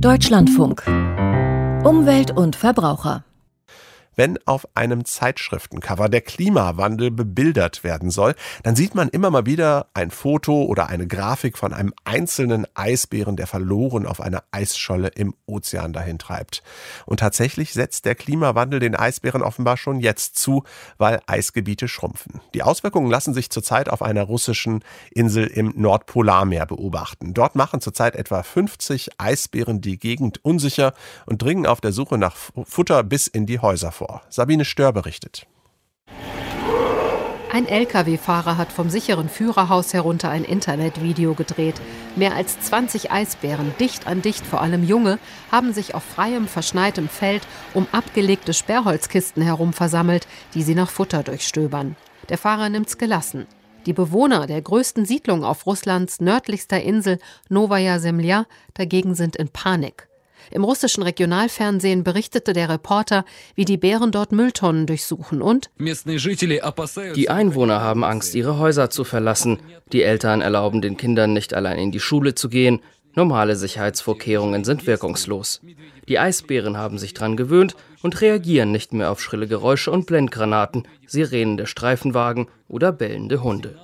Deutschlandfunk. Umwelt und Verbraucher. Wenn auf einem Zeitschriftencover der Klimawandel bebildert werden soll, dann sieht man immer mal wieder ein Foto oder eine Grafik von einem einzelnen Eisbären, der verloren auf einer Eisscholle im Ozean dahintreibt. Und tatsächlich setzt der Klimawandel den Eisbären offenbar schon jetzt zu, weil Eisgebiete schrumpfen. Die Auswirkungen lassen sich zurzeit auf einer russischen Insel im Nordpolarmeer beobachten. Dort machen zurzeit etwa 50 Eisbären die Gegend unsicher und dringen auf der Suche nach Futter bis in die Häuser vor. Sabine Stör berichtet. Ein Lkw-Fahrer hat vom sicheren Führerhaus herunter ein Internetvideo gedreht. Mehr als 20 Eisbären, dicht an dicht, vor allem junge, haben sich auf freiem, verschneitem Feld um abgelegte Sperrholzkisten herum versammelt, die sie nach Futter durchstöbern. Der Fahrer nimmt's gelassen. Die Bewohner der größten Siedlung auf Russlands nördlichster Insel Novaya Semlja dagegen sind in Panik. Im russischen Regionalfernsehen berichtete der Reporter, wie die Bären dort Mülltonnen durchsuchen und die Einwohner haben Angst, ihre Häuser zu verlassen. Die Eltern erlauben den Kindern nicht allein in die Schule zu gehen. Normale Sicherheitsvorkehrungen sind wirkungslos. Die Eisbären haben sich dran gewöhnt und reagieren nicht mehr auf schrille Geräusche und Blendgranaten, sirenende Streifenwagen oder bellende Hunde.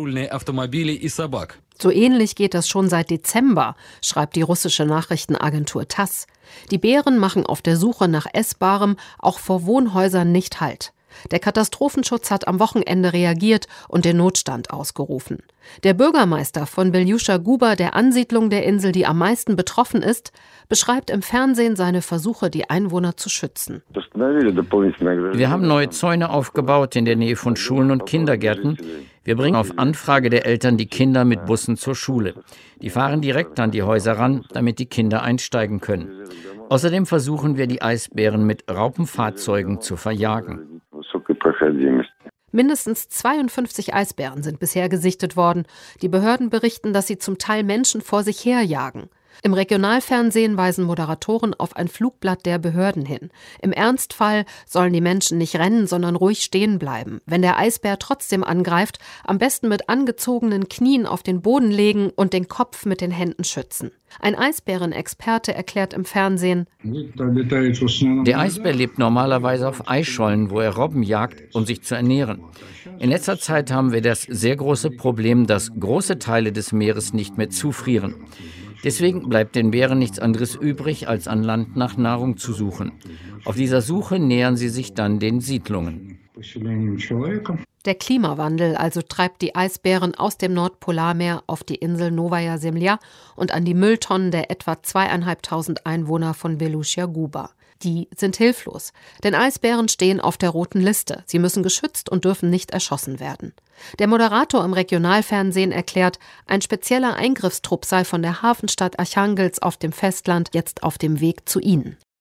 So ähnlich geht das schon seit Dezember, schreibt die russische Nachrichtenagentur TASS. Die Bären machen auf der Suche nach Essbarem auch vor Wohnhäusern nicht Halt. Der Katastrophenschutz hat am Wochenende reagiert und den Notstand ausgerufen. Der Bürgermeister von Belushia Guba, der Ansiedlung der Insel, die am meisten betroffen ist, beschreibt im Fernsehen seine Versuche, die Einwohner zu schützen. Wir haben neue Zäune aufgebaut in der Nähe von Schulen und Kindergärten. Wir bringen auf Anfrage der Eltern die Kinder mit Bussen zur Schule. Die fahren direkt an die Häuser ran, damit die Kinder einsteigen können. Außerdem versuchen wir, die Eisbären mit Raupenfahrzeugen zu verjagen. Mindestens 52 Eisbären sind bisher gesichtet worden. Die Behörden berichten, dass sie zum Teil Menschen vor sich herjagen. Im Regionalfernsehen weisen Moderatoren auf ein Flugblatt der Behörden hin. Im Ernstfall sollen die Menschen nicht rennen, sondern ruhig stehen bleiben. Wenn der Eisbär trotzdem angreift, am besten mit angezogenen Knien auf den Boden legen und den Kopf mit den Händen schützen. Ein Eisbärenexperte erklärt im Fernsehen: Der Eisbär lebt normalerweise auf Eisschollen, wo er Robben jagt, um sich zu ernähren. In letzter Zeit haben wir das sehr große Problem, dass große Teile des Meeres nicht mehr zufrieren. Deswegen bleibt den Bären nichts anderes übrig, als an Land nach Nahrung zu suchen. Auf dieser Suche nähern sie sich dann den Siedlungen. Der Klimawandel also treibt die Eisbären aus dem Nordpolarmeer auf die Insel Novaya Semlja und an die Mülltonnen der etwa 2.500 Einwohner von Belushia Guba. Die sind hilflos, denn Eisbären stehen auf der roten Liste. Sie müssen geschützt und dürfen nicht erschossen werden. Der Moderator im Regionalfernsehen erklärt, ein spezieller Eingriffstrupp sei von der Hafenstadt Archangelsk auf dem Festland jetzt auf dem Weg zu ihnen.